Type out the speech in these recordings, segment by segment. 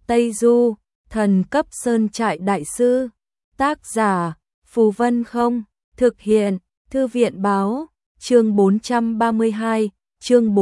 Tây Du, thần cấp sơn trại đại sư. Tác giả, Phù Vân Không. Thực hiện, Thư viện báo. Chương 432, chương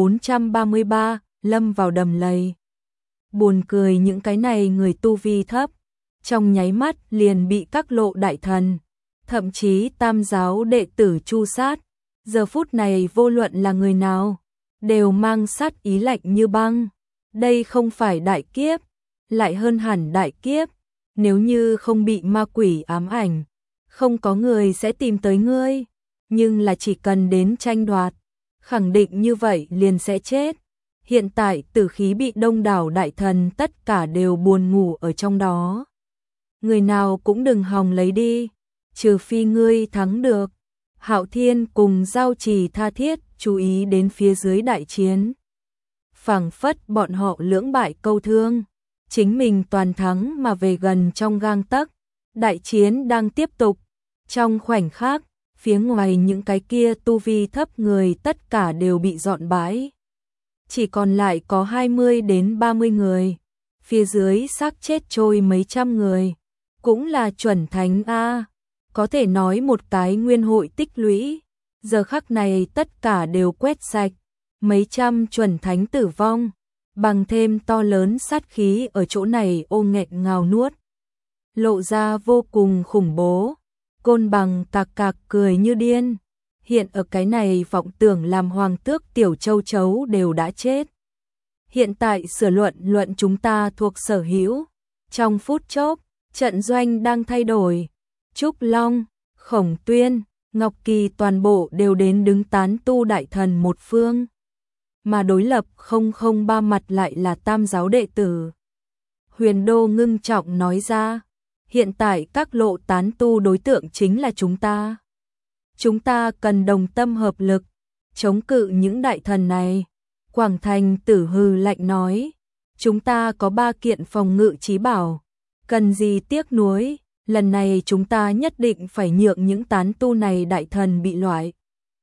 433, lâm vào đầm lầy. Buồn cười những cái này người tu vi thấp, trong nháy mắt liền bị các lộ đại thần, thậm chí tam giáo đệ tử chu sát. Giờ phút này vô luận là người nào, đều mang sát ý lạnh như băng. Đây không phải đại kiếp, lại hơn hẳn đại kiếp. Nếu như không bị ma quỷ ám ảnh, không có người sẽ tìm tới ngươi. Nhưng là chỉ cần đến tranh đoạt, khẳng định như vậy liền sẽ chết. Hiện tại tử khí bị đông đảo đại thần tất cả đều buồn ngủ ở trong đó. Người nào cũng đừng hòng lấy đi, trừ phi ngươi thắng được. Hạo Thiên cùng Giao Trì tha thiết chú ý đến phía dưới đại chiến. Phảng phất bọn họ lưỡng bại câu thương, chính mình toàn thắng mà về gần trong gang tấc. Đại chiến đang tiếp tục. Trong khoảnh khắc, phía ngoài những cái kia tu vi thấp người tất cả đều bị dọn bãi. Chỉ còn lại có 20 đến 30 người. Phía dưới xác chết trôi mấy trăm người. Cũng là chuẩn thánh A. Có thể nói một cái nguyên hội tích lũy. Giờ khắc này tất cả đều quét sạch. Mấy trăm chuẩn thánh tử vong. Bằng thêm to lớn sát khí ở chỗ này ôm nghẹn ngào nuốt. Lộ ra vô cùng khủng bố. Côn Bằng cạc cạc cười như điên. Hiện ở cái này vọng tưởng làm hoàng tước tiểu châu chấu đều đã chết. Hiện tại sửa luận chúng ta thuộc sở hữu. Trong phút chốc, trận doanh đang thay đổi. Trúc Long, Khổng Tuyên, Ngọc Kỳ toàn bộ đều đến đứng tán tu đại thần một phương. Mà đối lập 003 mặt lại là tam giáo đệ tử. Huyền Đô ngưng trọng nói ra. Hiện tại các lộ tán tu đối tượng chính là chúng ta. Chúng ta cần đồng tâm hợp lực, chống cự những đại thần này. Quảng Thành Tử hừ lạnh nói. Chúng ta có 3 kiện phòng ngự chí bảo. Cần gì tiếc nuối, lần này chúng ta nhất định phải nhượng những tán tu này đại thần bị loại.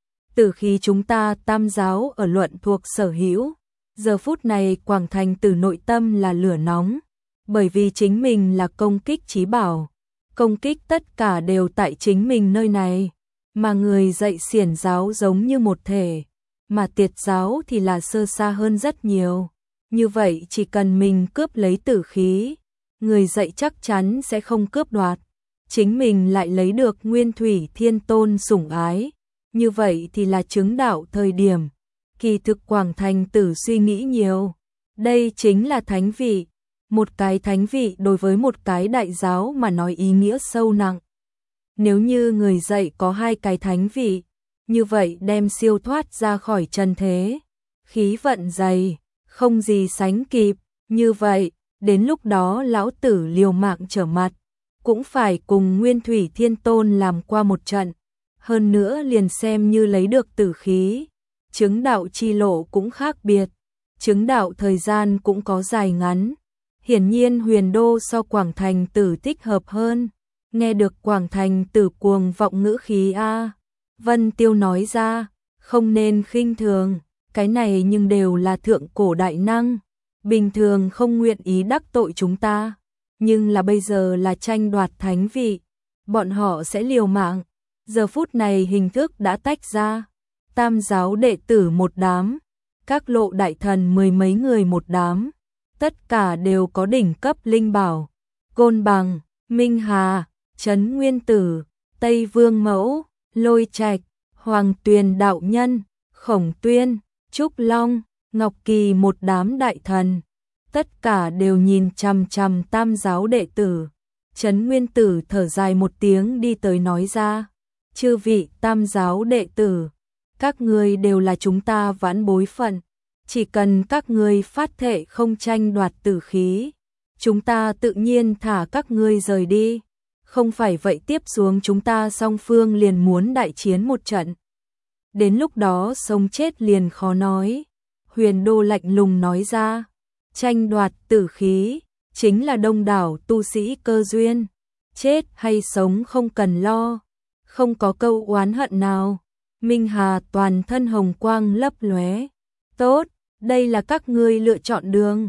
Từ khi chúng ta tam giáo ở luận thuộc sở hữu, giờ phút này Quảng Thành Tử nội tâm là lửa nóng. Bởi vì chính mình là công kích chí bảo, công kích tất cả đều tại chính mình nơi này, mà người dạy xiển giáo giống như một thể, mà tiệt giáo thì là sơ xa hơn rất nhiều. Như vậy chỉ cần mình cướp lấy tử khí, người dạy chắc chắn sẽ không cướp đoạt, chính mình lại lấy được Nguyên Thủy Thiên Tôn sủng ái, như vậy thì là chứng đạo thời điểm. Kỳ thực Quảng Thành Tử suy nghĩ nhiều, đây chính là thánh vị. Một cái thánh vị đối với một cái đại giáo mà nói ý nghĩa sâu nặng. Nếu như người dạy có 2 cái thánh vị, như vậy đem siêu thoát ra khỏi trần thế. Khí vận dày, không gì sánh kịp. Như vậy, đến lúc đó lão tử liều mạng trở mặt, cũng phải cùng Nguyên Thủy Thiên Tôn làm qua một trận. Hơn nữa liền xem như lấy được tử khí. Chứng đạo chi lộ cũng khác biệt. Chứng đạo thời gian cũng có dài ngắn. Hiển nhiên Huyền Đô so Quảng Thành Tử thích hợp hơn. Nghe được Quảng Thành Tử cuồng vọng ngữ khí A. Vân Tiêu nói ra, không nên khinh thường, cái này nhưng đều là thượng cổ đại năng. Bình thường không nguyện ý đắc tội chúng ta, nhưng là bây giờ là tranh đoạt thánh vị. Bọn họ sẽ liều mạng. Giờ phút này hình thức đã tách ra. Tam giáo đệ tử một đám, các lộ đại thần 10 mấy người một đám. Tất cả đều có đỉnh cấp linh bảo. Côn Bằng, Minh Hà, Trấn Nguyên Tử, Tây Vương Mẫu, Lôi Trạch, Hoàng Tuyền đạo nhân, Khổng Tuyên, Trúc Long, Ngọc Kỳ một đám đại thần. Tất cả đều nhìn chằm chằm tam giáo đệ tử. Trấn Nguyên Tử thở dài một tiếng đi tới nói ra. Chư vị tam giáo đệ tử, các ngươi đều là chúng ta vãn bối phận. Chỉ cần các ngươi phát thệ không tranh đoạt tử khí, chúng ta tự nhiên thả các ngươi rời đi. Không phải vậy tiếp xuống chúng ta song phương liền muốn đại chiến một trận. Đến lúc đó sống chết liền khó nói. Huyền Đô lạnh lùng nói ra. Tranh đoạt tử khí, chính là đông đảo tu sĩ cơ duyên. Chết hay sống không cần lo. Không có câu oán hận nào. Minh Hà toàn thân hồng quang lấp lóe. Tốt. Đây là các ngươi lựa chọn đường.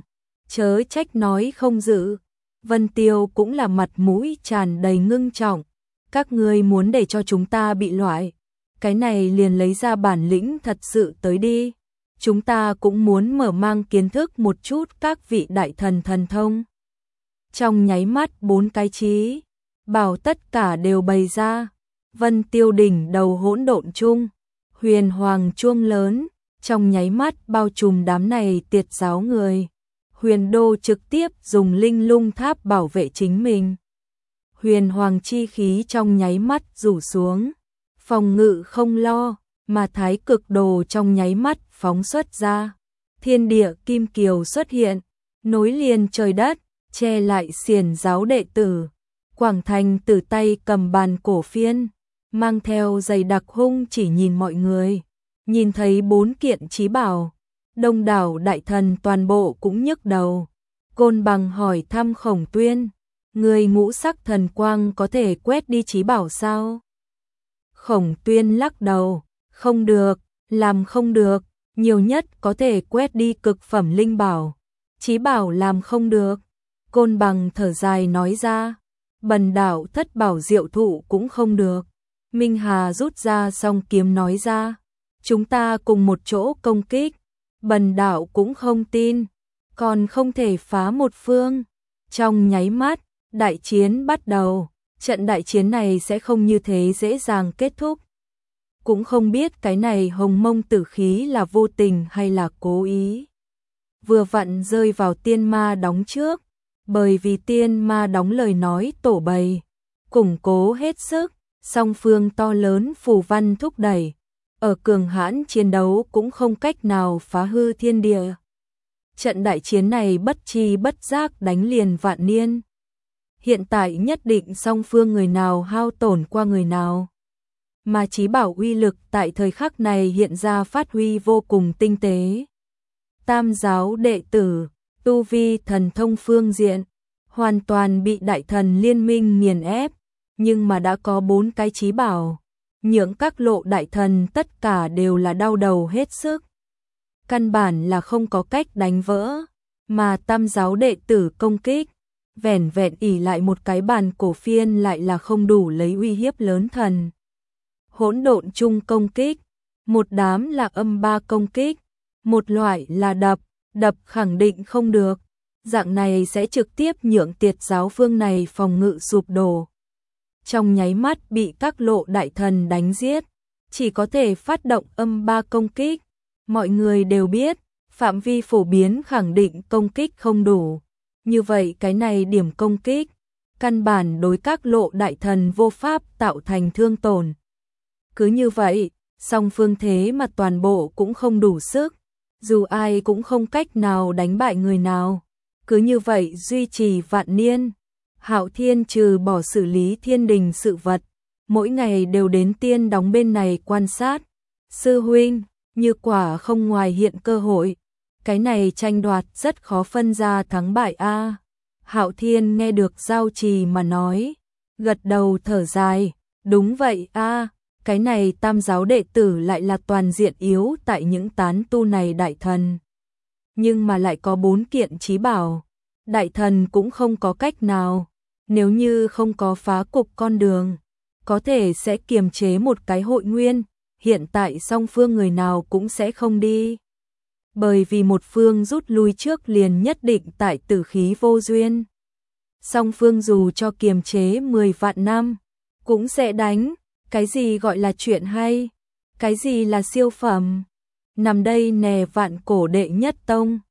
chớ trách nói không dự. Vân Tiêu cũng là mặt mũi tràn đầy ngưng trọng, các ngươi muốn để cho chúng ta bị loại, cái này liền lấy ra bản lĩnh thật sự tới đi. Chúng ta cũng muốn mở mang kiến thức một chút các vị đại thần thần thông. Trong nháy mắt 4 cái chí bảo tất cả đều bày ra. Vân Tiêu đỉnh đầu hỗn độn chung, huyền hoàng chuông lớn, trong nháy mắt bao trùm đám này tiệt giáo người. Huyền Đô trực tiếp dùng linh lung tháp bảo vệ chính mình. Huyền hoàng chi khí trong nháy mắt rủ xuống, phòng ngự không lo, mà thái cực đồ trong nháy mắt phóng xuất ra. Thiên địa kim kiều xuất hiện, nối liền trời đất, che lại xiển giáo đệ tử. Quảng Thành từ tay cầm bàn cổ phiên, mang theo dày đặc hung chỉ nhìn mọi người. Nhìn thấy 4 kiện chí bảo, đông đảo đại thần toàn bộ cũng nhức đầu. Côn Bằng hỏi thăm Khổng Tuyên, người ngũ sắc thần quang có thể quét đi chí bảo sao? Khổng Tuyên lắc đầu, không được, làm không được, nhiều nhất có thể quét đi cực phẩm linh bảo. Chí bảo làm không được. Côn Bằng thở dài nói ra, bần đạo thất bảo diệu thụ cũng không được. Minh Hà rút ra song kiếm nói ra, chúng ta cùng một chỗ công kích, bần đạo cũng không tin, còn không thể phá một phương. Trong nháy mắt, đại chiến bắt đầu, trận đại chiến này sẽ không như thế dễ dàng kết thúc. Cũng không biết cái này hồng mông tử khí là vô tình hay là cố ý. Vừa vặn rơi vào tiên ma đóng trước, bởi vì tiên ma đóng lời nói tổ bày, củng cố hết sức, song phương to lớn phù văn thúc đẩy, ở cường hãn chiến đấu cũng không cách nào phá hư thiên địa. Trận đại chiến này bất chi bất giác đánh liền vạn niên. Hiện tại nhất định song phương người nào hao tổn qua người nào. Mà chí bảo uy lực tại thời khắc này hiện ra phát huy vô cùng tinh tế. Tam giáo đệ tử, tu vi thần thông phương diện, hoàn toàn bị đại thần liên minh nghiền ép, nhưng mà đã có 4 cái chí bảo, những các lộ đại thần tất cả đều là đau đầu hết sức. Căn bản là không có cách đánh vỡ, mà tam giáo đệ tử công kích, vẻn vẹn ỷ lại một cái bàn cổ phiên lại là không đủ lấy uy hiếp lớn thần. Hỗn độn chung công kích, một đám là âm ba công kích, một loại là đập khẳng định không được, dạng này sẽ trực tiếp nhượng tiệt giáo phương này phòng ngự sụp đổ. Trong nháy mắt bị các lộ đại thần đánh giết, chỉ có thể phát động âm ba công kích. Mọi người đều biết, phạm vi phổ biến khẳng định công kích không đủ. Như vậy cái này điểm công kích, căn bản đối các lộ đại thần vô pháp tạo thành thương tổn. Cứ như vậy, song phương thế mà toàn bộ cũng không đủ sức, dù ai cũng không cách nào đánh bại người nào. Cứ như vậy duy trì vạn niên. Hạo Thiên trừ bỏ xử lý thiên đình sự vật, mỗi ngày đều đến tiên đóng bên này quan sát. Sư huynh, như quả không ngoài hiện cơ hội, cái này tranh đoạt rất khó phân ra thắng bại a. Hạo Thiên nghe được Giao Trì mà nói, gật đầu thở dài, đúng vậy a, cái này tam giáo đệ tử lại là toàn diện yếu tại những tán tu này đại thần. Nhưng mà lại có 4 kiện chí bảo, đại thần cũng không có cách nào, nếu như không có phá cục con đường, có thể sẽ kiềm chế một cái hội nguyên, hiện tại song phương người nào cũng sẽ không đi. Bởi vì một phương rút lui trước liền nhất định tại tử khí vô duyên. Song phương dù cho kiềm chế 10 vạn năm, cũng sẽ đánh. Cái gì gọi là chuyện hay? Cái gì là siêu phẩm? Nằm đây nè vạn cổ đệ nhất tông.